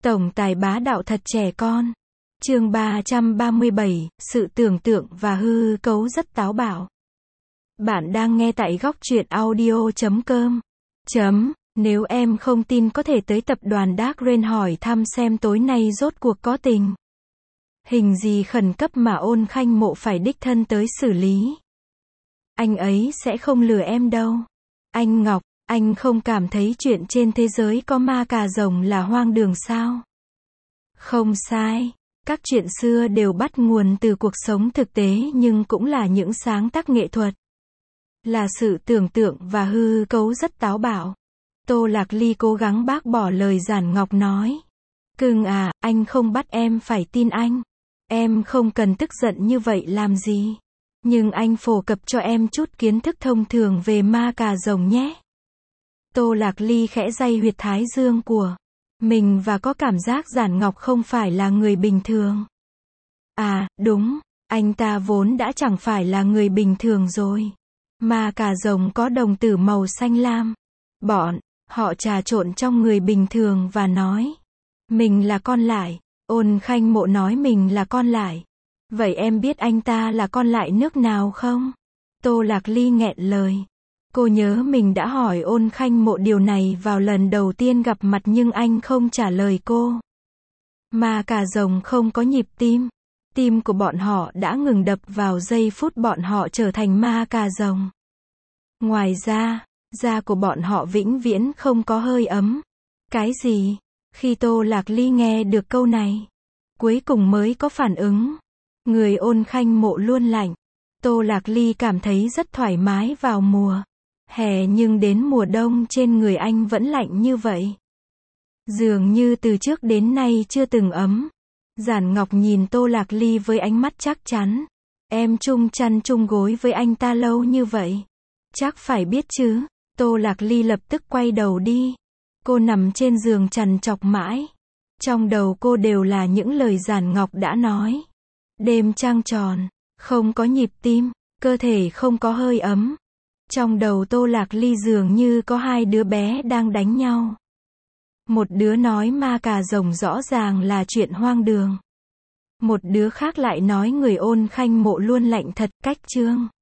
Tổng tài bá đạo thật trẻ con. Chương 337, sự tưởng tượng và hư cấu rất táo bạo. Bạn đang nghe tại góc truyện audio.com. Nếu em không tin có thể tới tập đoàn Dark Rain hỏi thăm xem tối nay rốt cuộc có tình hình gì khẩn cấp mà Ôn Khanh Mộ phải đích thân tới xử lý. Anh ấy sẽ không lừa em đâu. Anh Ngọc, anh không cảm thấy chuyện trên thế giới có ma cà rồng là hoang đường sao? Không sai. Các chuyện xưa đều bắt nguồn từ cuộc sống thực tế nhưng cũng là những sáng tác nghệ thuật. Là sự tưởng tượng và hư cấu rất táo bạo. Tô Lạc Ly cố gắng bác bỏ lời Giản Ngọc nói. Cưng à, anh không bắt em phải tin anh. Em không cần tức giận như vậy làm gì. Nhưng anh phổ cập cho em chút kiến thức thông thường về ma cà rồng nhé. Tô Lạc Ly khẽ day huyệt thái dương của mình và có cảm giác Giản Ngọc không phải là người bình thường. À, đúng, anh ta vốn đã chẳng phải là người bình thường rồi. Ma cà rồng có đồng tử màu xanh lam. Họ trà trộn trong người bình thường và nói. Mình là con lải. Ôn Khanh Mộ nói mình là con lải. Vậy em biết anh ta là con lải nước nào không? Tô Lạc Ly nghẹn lời. Cô nhớ mình đã hỏi Ôn Khanh Mộ điều này vào lần đầu tiên gặp mặt nhưng anh không trả lời cô. Ma cà rồng không có nhịp tim. Tim của bọn họ đã ngừng đập vào giây phút bọn họ trở thành ma cà rồng. Ngoài ra, da của bọn họ vĩnh viễn không có hơi ấm. Cái gì? Khi Tô Lạc Ly nghe được câu này, cuối cùng mới có phản ứng. Người Ôn Khanh Mộ luôn lạnh. Tô Lạc Ly cảm thấy rất thoải mái vào mùa hè nhưng đến mùa đông trên người anh vẫn lạnh như vậy. Dường như từ trước đến nay chưa từng ấm. Giản Ngọc nhìn Tô Lạc Ly với ánh mắt chắc chắn. Em chung chăn chung gối với anh ta lâu như vậy. Chắc phải biết chứ. Tô Lạc Ly lập tức quay đầu đi. Cô nằm trên giường trằn trọc mãi. Trong đầu cô đều là những lời Giản Ngọc đã nói. Đêm trăng tròn, không có nhịp tim, cơ thể không có hơi ấm. Trong đầu Tô Lạc Ly dường như có hai đứa bé đang đánh nhau. Một đứa nói ma cà rồng rõ ràng là chuyện hoang đường. Một đứa khác lại nói người Ôn Khanh Mộ luôn lạnh thật, cách chương.